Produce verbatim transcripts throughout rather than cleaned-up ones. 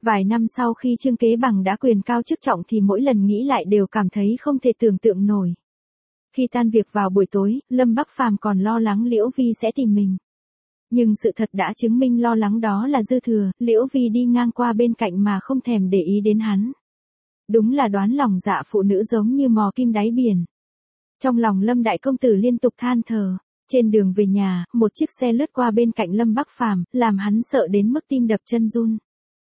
Vài năm sau khi Trương Kế Bằng đã quyền cao chức trọng thì mỗi lần nghĩ lại đều cảm thấy không thể tưởng tượng nổi. Khi tan việc vào buổi tối, Lâm Bắc Phàm còn lo lắng Liễu Vi sẽ tìm mình. Nhưng sự thật đã chứng minh lo lắng đó là dư thừa, Liễu Vi đi ngang qua bên cạnh mà không thèm để ý đến hắn. Đúng là đoán lòng dạ phụ nữ giống như mò kim đáy biển. Trong lòng Lâm đại công tử liên tục than thở. Trên đường về nhà, một chiếc xe lướt qua bên cạnh Lâm Bắc Phàm, làm hắn sợ đến mức tim đập chân run.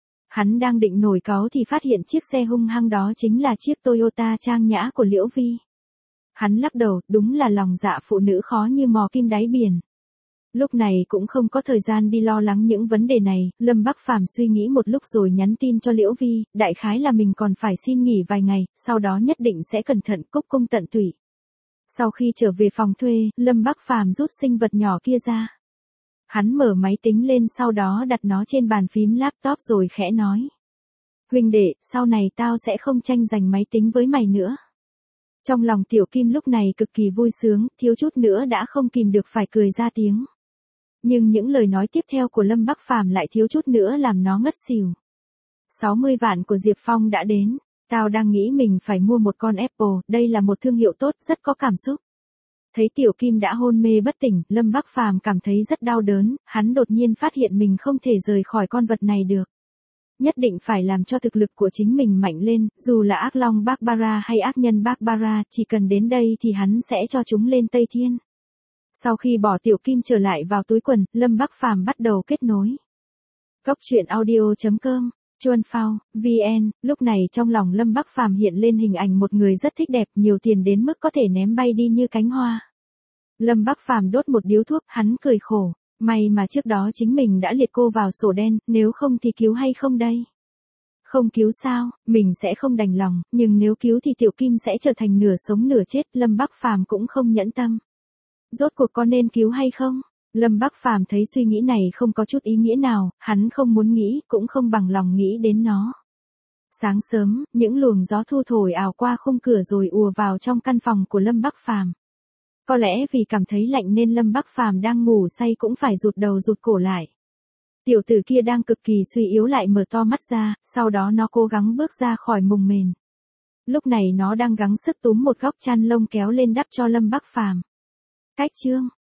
Hắn đang định nổi cáu thì phát hiện chiếc xe hung hăng đó chính là chiếc Toyota trang nhã của Liễu Vi. Hắn lắc đầu, đúng là lòng dạ phụ nữ khó như mò kim đáy biển. Lúc này cũng không có thời gian đi lo lắng những vấn đề này, Lâm Bắc Phàm suy nghĩ một lúc rồi nhắn tin cho Liễu Vi, đại khái là mình còn phải xin nghỉ vài ngày, sau đó nhất định sẽ cẩn thận cúc cung tận tụy. Sau khi trở về phòng thuê, Lâm Bắc Phàm rút sinh vật nhỏ kia ra. Hắn mở máy tính lên sau đó đặt nó trên bàn phím laptop rồi khẽ nói. Huynh đệ, sau này tao sẽ không tranh giành máy tính với mày nữa. Trong lòng Tiểu Kim lúc này cực kỳ vui sướng, thiếu chút nữa đã không kìm được phải cười ra tiếng. Nhưng những lời nói tiếp theo của Lâm Bắc Phàm lại thiếu chút nữa làm nó ngất xỉu. sáu mươi vạn của Diệp Phong đã đến. Tao đang nghĩ mình phải mua một con Apple, đây là một thương hiệu tốt, rất có cảm xúc. Thấy Tiểu Kim đã hôn mê bất tỉnh, Lâm Bắc Phàm cảm thấy rất đau đớn, hắn đột nhiên phát hiện mình không thể rời khỏi con vật này được. Nhất định phải làm cho thực lực của chính mình mạnh lên, dù là ác long Barbara hay ác nhân Barbara, chỉ cần đến đây thì hắn sẽ cho chúng lên Tây Thiên. Sau khi bỏ Tiểu Kim trở lại vào túi quần, Lâm Bắc Phàm bắt đầu kết nối. Góc truyện audio chấm com Chuan Phao, vê en, lúc này trong lòng Lâm Bắc Phàm hiện lên hình ảnh một người rất thích đẹp, nhiều tiền đến mức có thể ném bay đi như cánh hoa. Lâm Bắc Phàm đốt một điếu thuốc, hắn cười khổ, may mà trước đó chính mình đã liệt cô vào sổ đen, nếu không thì cứu hay không đây? Không cứu sao, mình sẽ không đành lòng, nhưng nếu cứu thì Tiểu Kim sẽ trở thành nửa sống nửa chết, Lâm Bắc Phàm cũng không nhẫn tâm. Rốt cuộc có nên cứu hay không? Lâm Bắc Phàm thấy suy nghĩ này không có chút ý nghĩa nào, hắn không muốn nghĩ, cũng không bằng lòng nghĩ đến nó. Sáng sớm, những luồng gió thu thổi ào qua khung cửa rồi ùa vào trong căn phòng của Lâm Bắc Phàm. Có lẽ vì cảm thấy lạnh nên Lâm Bắc Phàm đang ngủ say cũng phải rụt đầu rụt cổ lại. Tiểu tử kia đang cực kỳ suy yếu lại mở to mắt ra, sau đó nó cố gắng bước ra khỏi mùng mền. Lúc này nó đang gắng sức túm một góc chăn lông kéo lên đắp cho Lâm Bắc Phàm. Cách chương